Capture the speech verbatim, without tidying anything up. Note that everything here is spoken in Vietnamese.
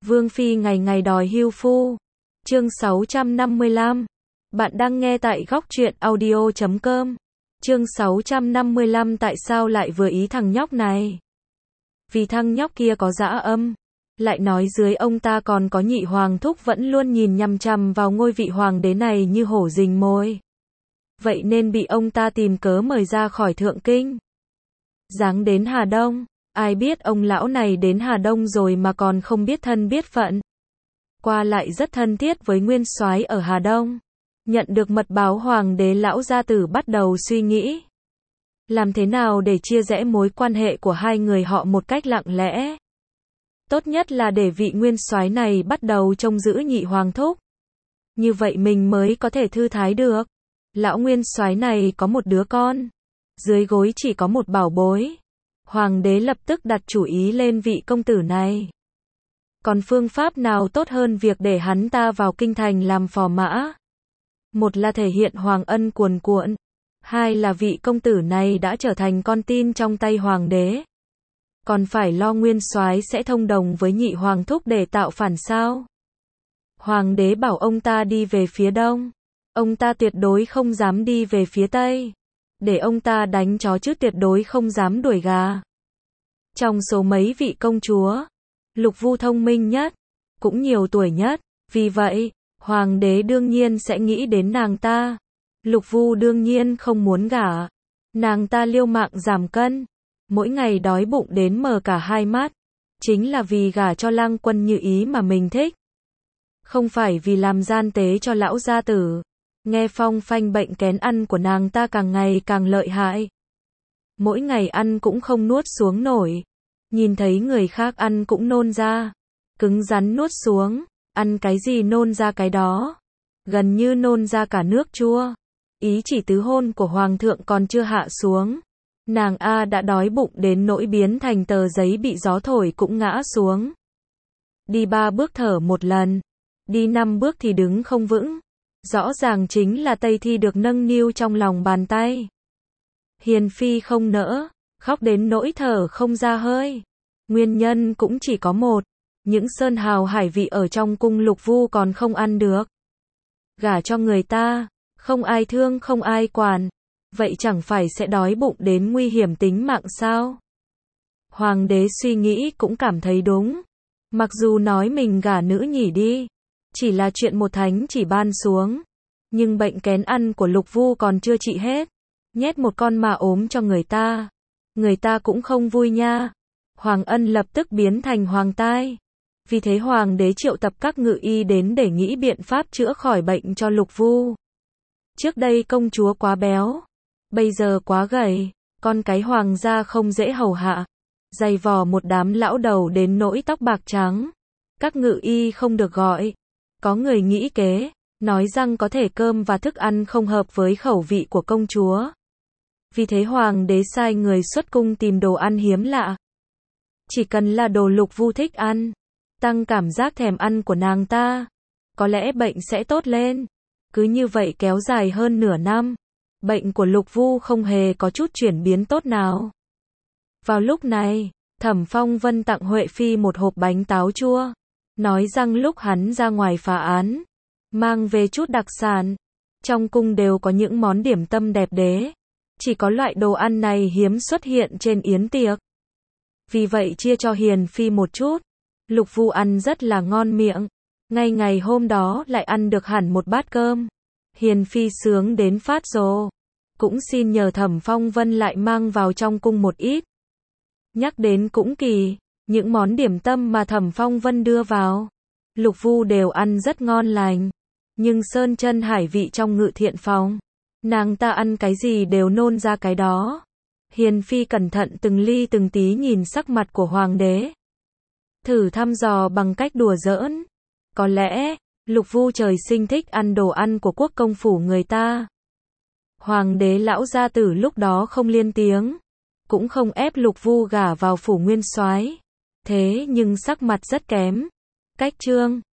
Vương phi ngày ngày đòi hưu phu. Chương sáu trăm năm mươi lăm. Bạn đang nghe tại góc truyện audio chấm com. Chương sáu trăm năm mươi lăm tại sao lại vừa ý thằng nhóc này? Vì thằng nhóc kia có dã âm. Lại nói dưới ông ta còn có nhị hoàng thúc vẫn luôn nhìn nhằm chằm vào ngôi vị hoàng đế này như hổ rình mồi. Vậy nên bị ông ta tìm cớ mời ra khỏi thượng kinh. Giáng đến Hà Đông. Ai biết ông lão này đến Hà Đông rồi mà còn không biết thân biết phận. Qua lại rất thân thiết với nguyên soái ở Hà Đông. Nhận được mật báo hoàng đế, lão gia tử bắt đầu suy nghĩ. Làm thế nào để chia rẽ mối quan hệ của hai người họ một cách lặng lẽ. Tốt nhất là để vị nguyên soái này bắt đầu trông giữ nhị hoàng thúc. Như vậy mình mới có thể thư thái được. Lão nguyên soái này có một đứa con. Dưới gối chỉ có một bảo bối. Hoàng đế lập tức đặt chủ ý lên vị công tử này. Còn phương pháp nào tốt hơn việc để hắn ta vào kinh thành làm phò mã? Một là thể hiện hoàng ân cuồn cuộn. Hai là vị công tử này đã trở thành con tin trong tay hoàng đế. Còn phải lo nguyên soái sẽ thông đồng với nhị hoàng thúc để tạo phản sao? Hoàng đế bảo ông ta đi về phía đông. Ông ta tuyệt đối không dám đi về phía tây. Để ông ta đánh chó chứ tuyệt đối không dám đuổi gà. Trong số mấy vị công chúa, Lục Vu thông minh nhất, cũng nhiều tuổi nhất, vì vậy, hoàng đế đương nhiên sẽ nghĩ đến nàng ta. Lục Vu đương nhiên không muốn gả. Nàng ta liều mạng giảm cân, mỗi ngày đói bụng đến mờ cả hai mắt, chính là vì gả cho Lang Quân Như Ý mà mình thích. Không phải vì làm gian tế cho lão gia tử. Nghe phong phanh bệnh kén ăn của nàng ta càng ngày càng lợi hại. Mỗi ngày ăn cũng không nuốt xuống nổi. Nhìn thấy người khác ăn cũng nôn ra. Cứng rắn nuốt xuống. Ăn cái gì nôn ra cái đó. Gần như nôn ra cả nước chua. Ý chỉ tứ hôn của hoàng thượng còn chưa hạ xuống. Nàng A đã đói bụng đến nỗi biến thành tờ giấy bị gió thổi cũng ngã xuống. Đi ba bước thở một lần. Đi năm bước thì đứng không vững. Rõ ràng chính là Tây Thi được nâng niu trong lòng bàn tay. Hiền phi không nỡ, khóc đến nỗi thở không ra hơi. Nguyên nhân cũng chỉ có một, những sơn hào hải vị ở trong cung Lục Vu còn không ăn được. Gả cho người ta, không ai thương không ai quản, vậy chẳng phải sẽ đói bụng đến nguy hiểm tính mạng sao? Hoàng đế suy nghĩ cũng cảm thấy đúng. Mặc dù nói mình gả nữ nhỉ đi, chỉ là chuyện một thánh chỉ ban xuống. Nhưng bệnh kén ăn của Lục Vu còn chưa trị hết. Nhét một con mà ốm cho người ta. Người ta cũng không vui nha. Hoàng Ân lập tức biến thành hoàng tai. Vì thế hoàng đế triệu tập các ngự y đến để nghĩ biện pháp chữa khỏi bệnh cho Lục Vu. Trước đây công chúa quá béo. Bây giờ quá gầy. Con cái hoàng gia không dễ hầu hạ. Dày vò một đám lão đầu đến nỗi tóc bạc trắng. Các ngự y không được gọi. Có người nghĩ kế, nói rằng có thể cơm và thức ăn không hợp với khẩu vị của công chúa. Vì thế hoàng đế sai người xuất cung tìm đồ ăn hiếm lạ. Chỉ cần là đồ Lục Vu thích ăn, tăng cảm giác thèm ăn của nàng ta, có lẽ bệnh sẽ tốt lên. Cứ như vậy kéo dài hơn nửa năm, bệnh của Lục Vu không hề có chút chuyển biến tốt nào. Vào lúc này, Thẩm Phong Vân tặng Huệ Phi một hộp bánh táo chua. Nói rằng lúc hắn ra ngoài phá án, mang về chút đặc sản. Trong cung đều có những món điểm tâm đẹp đẽ. Chỉ có loại đồ ăn này hiếm xuất hiện trên yến tiệc. Vì vậy chia cho Hiền Phi một chút. Lục Vu ăn rất là ngon miệng. Ngay ngày hôm đó lại ăn được hẳn một bát cơm. Hiền Phi sướng đến phát rồ. Cũng xin nhờ Thẩm Phong Vân lại mang vào trong cung một ít. Nhắc đến cũng kỳ. Những món điểm tâm mà Thẩm Phong Vân đưa vào, Lục Vu đều ăn rất ngon lành. Nhưng sơn chân hải vị trong ngự thiện phòng, nàng ta ăn cái gì đều nôn ra cái đó. Hiền Phi cẩn thận từng ly từng tí nhìn sắc mặt của hoàng đế. Thử thăm dò bằng cách đùa giỡn. Có lẽ, Lục Vu trời sinh thích ăn đồ ăn của quốc công phủ người ta. Hoàng đế lão gia tử lúc đó không liên tiếng, cũng không ép Lục Vu gả vào phủ nguyên soái. Thế nhưng sắc mặt rất kém. Cách chương